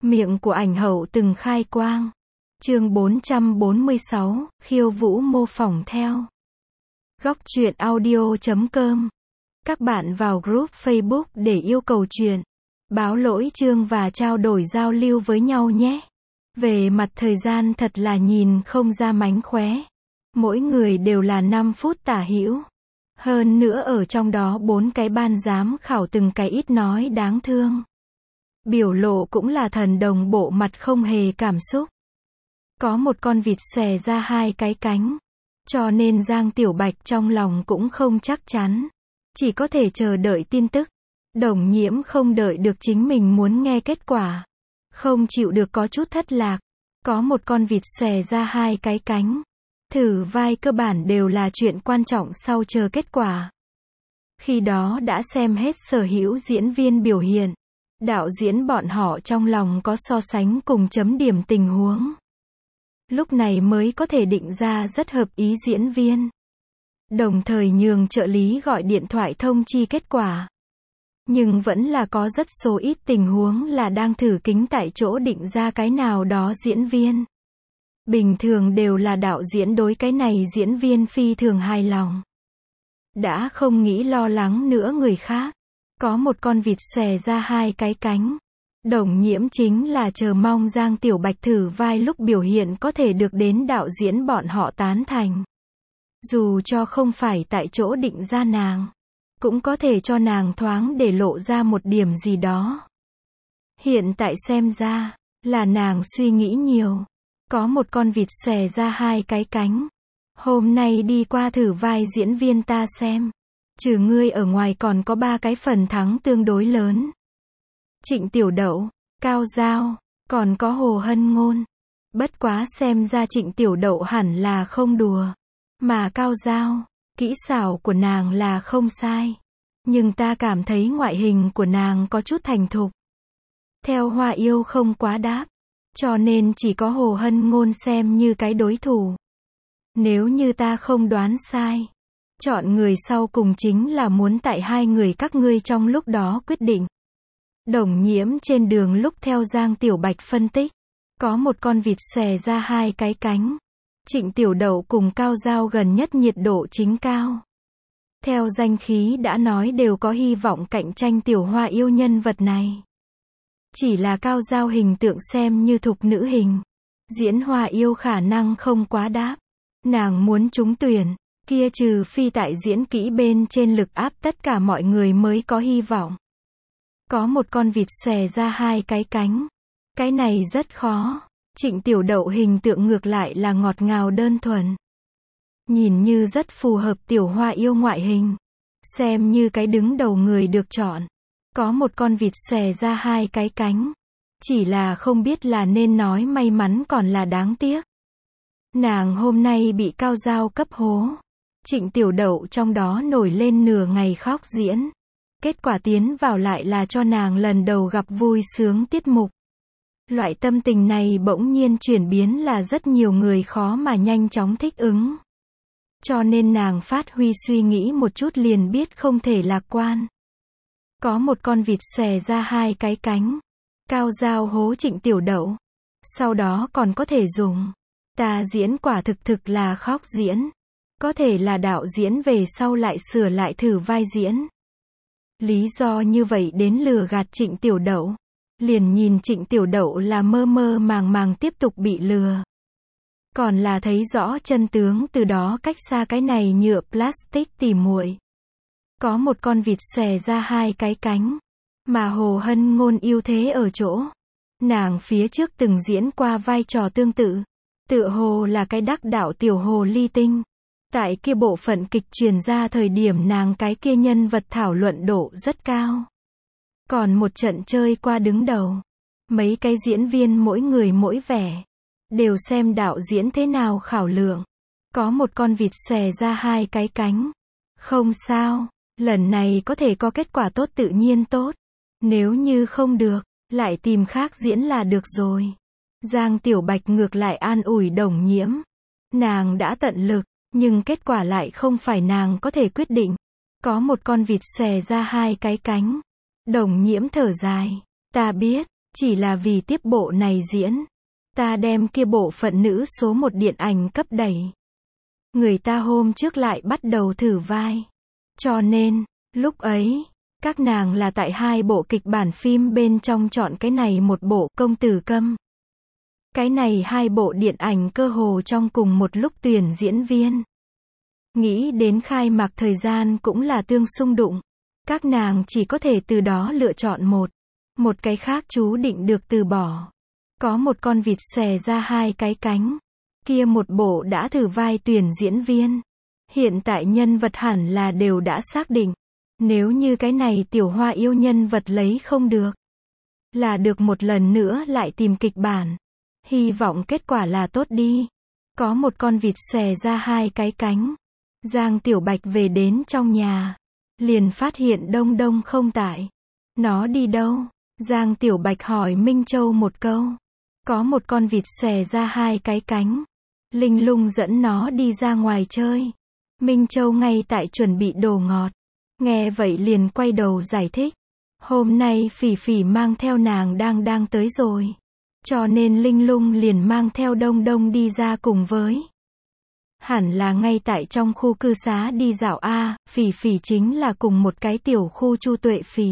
Miệng của ảnh hậu từng khai quang. Chương 446, khiêu vũ mô phỏng theo. Góc truyện audio.com. Các bạn vào group Facebook để yêu cầu truyện, báo lỗi chương và trao đổi giao lưu với nhau nhé. Về mặt thời gian thật là nhìn không ra mánh khóe. Mỗi người đều là 5 phút tả hữu. Hơn nữa ở trong đó 4 cái ban giám khảo từng cái ít nói đáng thương. Biểu lộ cũng là thần đồng bộ mặt không hề cảm xúc. Có một con vịt xòe ra 2 cái cánh. Cho nên Giang Tiểu Bạch trong lòng cũng không chắc chắn. Chỉ có thể chờ đợi tin tức. Đồng Nhiễm không đợi được chính mình muốn nghe kết quả. Không chịu được có chút thất lạc. Có một con vịt xòe ra 2 cái cánh. Thử vai cơ bản đều là chuyện quan trọng sau chờ kết quả. Khi đó đã xem hết sở hữu diễn viên biểu hiện. Đạo diễn bọn họ trong lòng có so sánh cùng chấm điểm tình huống. Lúc này mới có thể định ra rất hợp ý diễn viên. Đồng thời nhường trợ lý gọi điện thoại thông chi kết quả. Nhưng vẫn là có rất số ít tình huống là đang thử kính tại chỗ định ra cái nào đó diễn viên. Bình thường đều là đạo diễn đối cái này diễn viên phi thường hài lòng. Đã không nghĩ lo lắng nữa người khác. Có một con vịt xòe ra 2 cái cánh. Đồng Nhiễm chính là chờ mong Giang Tiểu Bạch thử vai lúc biểu hiện có thể được đến đạo diễn bọn họ tán thành. Dù cho không phải tại chỗ định ra nàng, cũng có thể cho nàng thoáng để lộ ra một điểm gì đó. Hiện tại xem ra, là nàng suy nghĩ nhiều. Có một con vịt xòe ra 2 cái cánh. Hôm nay đi qua thử vai diễn viên ta xem. Trừ ngươi ở ngoài còn có 3 cái phần thắng tương đối lớn. Trịnh Tiểu Đậu, Cao Giao, còn có Hồ Hân Ngôn. Bất quá xem ra Trịnh Tiểu Đậu hẳn là không đùa. Mà Cao Giao, kỹ xảo của nàng là không sai. Nhưng ta cảm thấy ngoại hình của nàng có chút thành thục. Theo Hoa Yêu không quá đáp. Cho nên chỉ có Hồ Hân Ngôn xem như cái đối thủ. Nếu như ta không đoán sai, chọn người sau cùng chính là muốn tại 2 người các ngươi trong lúc đó quyết định. Đồng Nhiễm trên đường lúc theo Giang Tiểu Bạch phân tích. Có một con vịt xòe ra 2 cái cánh. Trịnh Tiểu Đậu cùng Cao Giao gần nhất nhiệt độ chính cao. Theo danh khí đã nói đều có hy vọng cạnh tranh Tiểu Hoa Yêu nhân vật này. Chỉ là Cao Giao hình tượng xem như thục nữ hình. Diễn Hoa Yêu khả năng không quá đáp. Nàng muốn trúng tuyển, kia trừ phi tại diễn kỹ bên trên lực áp tất cả mọi người mới có hy vọng. Có một con vịt xòe ra 2 cái cánh. Cái này rất khó. Trịnh Tiểu Đậu hình tượng ngược lại là ngọt ngào đơn thuần. Nhìn như rất phù hợp Tiểu Hoa Yêu ngoại hình. Xem như cái đứng đầu người được chọn. Có một con vịt xòe ra 2 cái cánh. Chỉ là không biết là nên nói may mắn còn là đáng tiếc. Nàng hôm nay bị Cao Giao cấp hố. Trịnh Tiểu Đậu trong đó nổi lên nửa ngày khóc diễn. Kết quả tiến vào lại là cho nàng lần đầu gặp vui sướng tiết mục. Loại tâm tình này bỗng nhiên chuyển biến là rất nhiều người khó mà nhanh chóng thích ứng. Cho nên nàng phát huy suy nghĩ một chút liền biết không thể lạc quan. Có một con vịt xòe ra 2 cái cánh. Cao Giao hố Trịnh Tiểu Đậu. Sau đó còn có thể dùng. Ta diễn quả thực là khóc diễn. Có thể là đạo diễn về sau lại sửa lại thử vai diễn. Lý do như vậy đến lừa gạt Trịnh Tiểu Đậu. Liền nhìn Trịnh Tiểu Đậu là mơ mơ màng tiếp tục bị lừa. Còn là thấy rõ chân tướng từ đó cách xa cái này nhựa plastic tỉ muội. Có một con vịt xòe ra 2 cái cánh. Mà Hồ Hân Ngôn ưu thế ở chỗ. Nàng phía trước từng diễn qua vai trò tương tự. Tựa hồ là cái đắc đạo tiểu hồ ly tinh. Tại kia bộ phận kịch truyền ra thời điểm nàng cái kia nhân vật thảo luận độ rất cao. Còn một trận chơi qua đứng đầu. Mấy cái diễn viên mỗi người mỗi vẻ. Đều xem đạo diễn thế nào khảo lượng. Có một con vịt xòe ra 2 cái cánh. Không sao, lần này có thể có kết quả tốt tự nhiên tốt. Nếu như không được, lại tìm khác diễn là được rồi. Giang Tiểu Bạch ngược lại an ủi Đồng Nhiễm. Nàng đã tận lực, nhưng kết quả lại không phải nàng có thể quyết định. Có một con vịt xòe ra 2 cái cánh. Đồng Nhiễm thở dài. Ta biết, Chỉ là vì tiếp bộ này diễn, ta đem kia bộ phận nữ số 1 điện ảnh cấp đẩy. Người ta hôm trước lại bắt đầu thử vai. Cho nên, lúc ấy, các nàng là tại 2 bộ kịch bản phim bên trong chọn cái này một bộ Công Tử Câm. Cái này 2 bộ điện ảnh cơ hồ trong cùng một lúc tuyển diễn viên. Nghĩ đến khai mạc thời gian cũng là tương xung đụng. Các nàng chỉ có thể từ đó lựa chọn một cái khác chú định được từ bỏ. Có một con vịt xòe ra 2 cái cánh. Kia một bộ đã thử vai tuyển diễn viên. Hiện tại nhân vật hẳn là đều đã xác định. Nếu như cái này tiểu hoa yêu nhân vật lấy không được, là được một lần nữa lại tìm kịch bản. Hy vọng kết quả là tốt đi. Có một con vịt xòe ra 2 cái cánh. Giang Tiểu Bạch về đến trong nhà, liền phát hiện Đông Đông không tại. Nó đi đâu? Giang Tiểu Bạch hỏi Minh Châu một câu. Có một con vịt xòe ra 2 cái cánh. Linh Lung dẫn nó đi ra ngoài chơi. Minh Châu ngay tại chuẩn bị đồ ngọt. Nghe vậy liền quay đầu giải thích. Hôm nay Phỉ Phỉ mang theo nàng đang tới rồi. Cho nên Linh Lung liền mang theo Đông Đông đi ra cùng với. Hẳn là ngay tại trong khu cư xá đi dạo a, Phỉ Phỉ chính là cùng một cái tiểu khu Chu Tuệ Phỉ.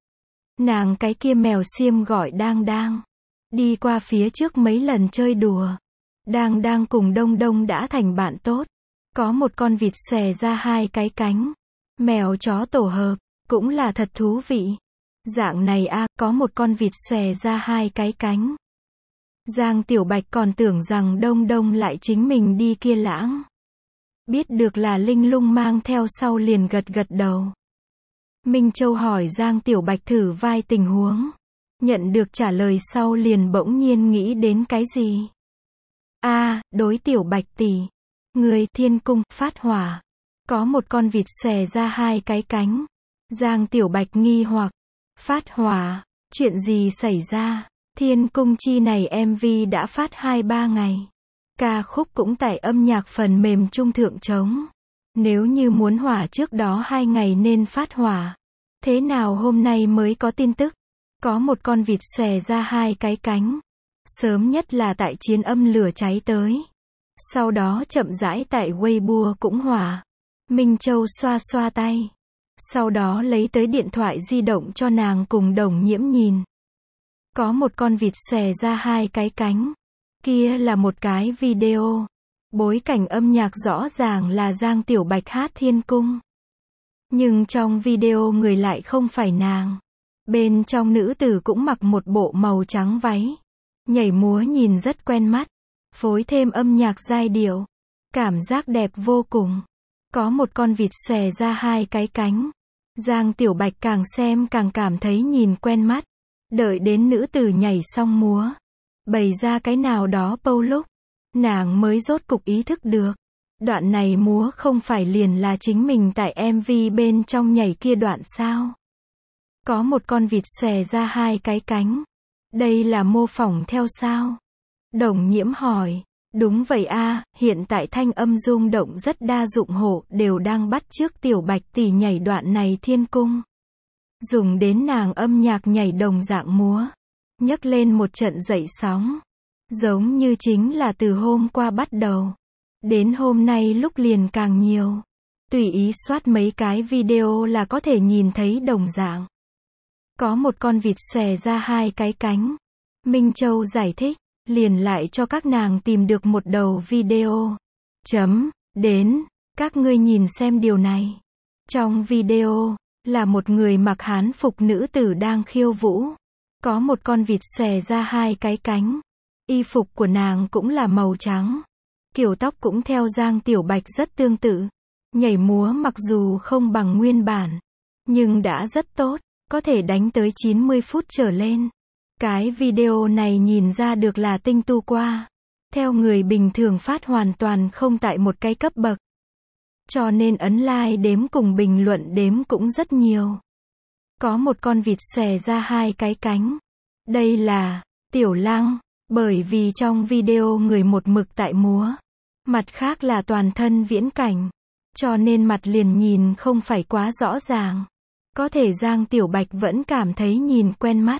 Nàng cái kia mèo xiêm gọi Đang. Đi qua phía trước mấy lần chơi đùa. Đang cùng Đông Đông đã thành bạn tốt. Có một con vịt xòe ra 2 cái cánh. Mèo chó tổ hợp, cũng là thật thú vị. Dạng này a, có một con vịt xòe ra 2 cái cánh. Giang Tiểu Bạch còn tưởng rằng Đông Đông lại chính mình đi kia lãng. Biết được là Linh Lung mang theo sau liền gật đầu. Minh Châu hỏi Giang Tiểu Bạch thử vai tình huống. Nhận được trả lời sau liền bỗng nhiên nghĩ đến cái gì. Đối Tiểu Bạch tỷ. Người Thiên Cung, phát hỏa. Có một con vịt xòe ra 2 cái cánh. Giang Tiểu Bạch nghi hoặc. Phát hỏa, chuyện gì xảy ra? Thiên Cung chi này MV đã phát 2-3 ngày. Ca khúc cũng tải âm nhạc phần mềm trung thượng trống. Nếu như muốn hỏa trước đó 2 ngày nên phát hỏa. Thế nào hôm nay mới có tin tức? Có một con vịt xòe ra 2 cái cánh. Sớm nhất là tại Chiến Âm lửa cháy tới. Sau đó chậm rãi tại Weibo cũng hỏa. Minh Châu xoa xoa tay. Sau đó lấy tới điện thoại di động cho nàng cùng Đồng Nhiễm nhìn. Có một con vịt xòe ra 2 cái cánh. Kia là một cái video. Bối cảnh âm nhạc rõ ràng là Giang Tiểu Bạch hát Thiên Cung. Nhưng trong video người lại không phải nàng. Bên trong nữ tử cũng mặc một bộ màu trắng váy. Nhảy múa nhìn rất quen mắt. Phối thêm âm nhạc giai điệu. Cảm giác đẹp vô cùng. Có một con vịt xòe ra 2 cái cánh. Giang Tiểu Bạch càng xem càng cảm thấy nhìn quen mắt. Đợi đến nữ tử nhảy xong múa. Bày ra cái nào đó pâu lúc. Nàng mới rốt cục ý thức được. Đoạn này múa không phải liền là chính mình tại MV bên trong nhảy kia đoạn sao. Có một con vịt xòe ra 2 cái cánh. Đây là mô phỏng theo sao? Đồng Nhiễm hỏi. Đúng vậy a, hiện tại thanh âm rung động rất đa dụng hộ đều đang bắt chước Tiểu Bạch tỷ nhảy đoạn này Thiên Cung. Dùng đến nàng âm nhạc nhảy đồng dạng múa. Nhấc lên một trận dậy sóng. Giống như chính là từ hôm qua bắt đầu. Đến hôm nay lúc liền càng nhiều. Tùy ý soát mấy cái video là có thể nhìn thấy đồng dạng. Có một con vịt xòe ra 2 cái cánh. Minh Châu giải thích. Liền lại cho các nàng tìm được một đầu video. Đến, các ngươi nhìn xem điều này. Trong video, là một người mặc hán phục nữ tử đang khiêu vũ. Có một con vịt xòe ra 2 cái cánh. Y phục của nàng cũng là màu trắng. Kiểu tóc cũng theo Giang Tiểu Bạch rất tương tự. Nhảy múa mặc dù không bằng nguyên bản, nhưng đã rất tốt, có thể đánh tới 90 phút trở lên. Cái video này nhìn ra được là tinh tu qua. Theo người bình thường phát hoàn toàn không tại một cái cấp bậc. Cho nên ấn like đếm cùng bình luận đếm cũng rất nhiều. Có một con vịt xòe ra 2 cái cánh. Đây là Tiểu Lăng, bởi vì trong video người một mực tại múa. Mặt khác là toàn thân viễn cảnh. Cho nên mặt liền nhìn không phải quá rõ ràng. Có thể Giang Tiểu Bạch vẫn cảm thấy nhìn quen mắt.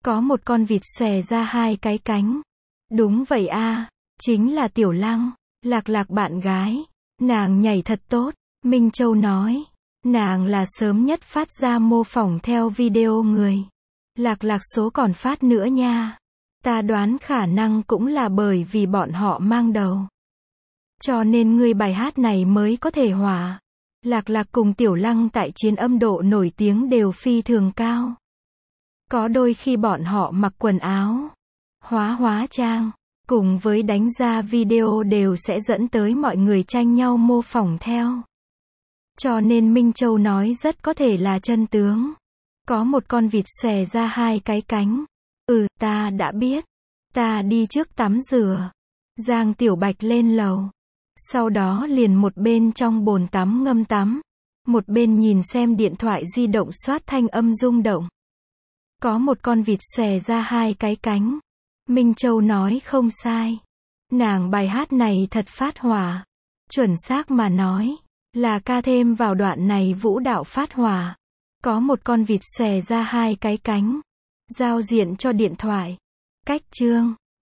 Có một con vịt xòe ra hai cái cánh. Đúng vậy a, chính là Tiểu Lăng, Lạc Lạc bạn gái. Nàng nhảy thật tốt, Minh Châu nói. Nàng là sớm nhất phát ra mô phỏng theo video người. Lạc Lạc số còn phát nữa nha. Ta đoán khả năng cũng là bởi vì bọn họ mang đầu. Cho nên người bài hát này mới có thể hỏa. Lạc Lạc cùng Tiểu Lăng tại chiến âm độ nổi tiếng đều phi thường cao. Có đôi khi bọn họ mặc quần áo, hóa trang, cùng với đánh ra video đều sẽ dẫn tới mọi người tranh nhau mô phỏng theo. Cho nên Minh Châu nói rất có thể là chân tướng. Có một con vịt xòe ra hai cái cánh. Ta đã biết. Ta đi trước tắm rửa. Giang Tiểu Bạch lên lầu. Sau đó liền một bên trong bồn tắm ngâm tắm, một bên nhìn xem điện thoại di động soát thanh âm rung động. Có một con vịt xòe ra hai cái cánh. Minh Châu nói không sai. Nàng bài hát này thật phát hỏa. Chuẩn xác mà nói, là ca thêm vào đoạn này vũ đạo phát hỏa. Có một con vịt xòe ra hai cái cánh. Giao diện cho điện thoại. Cách chương.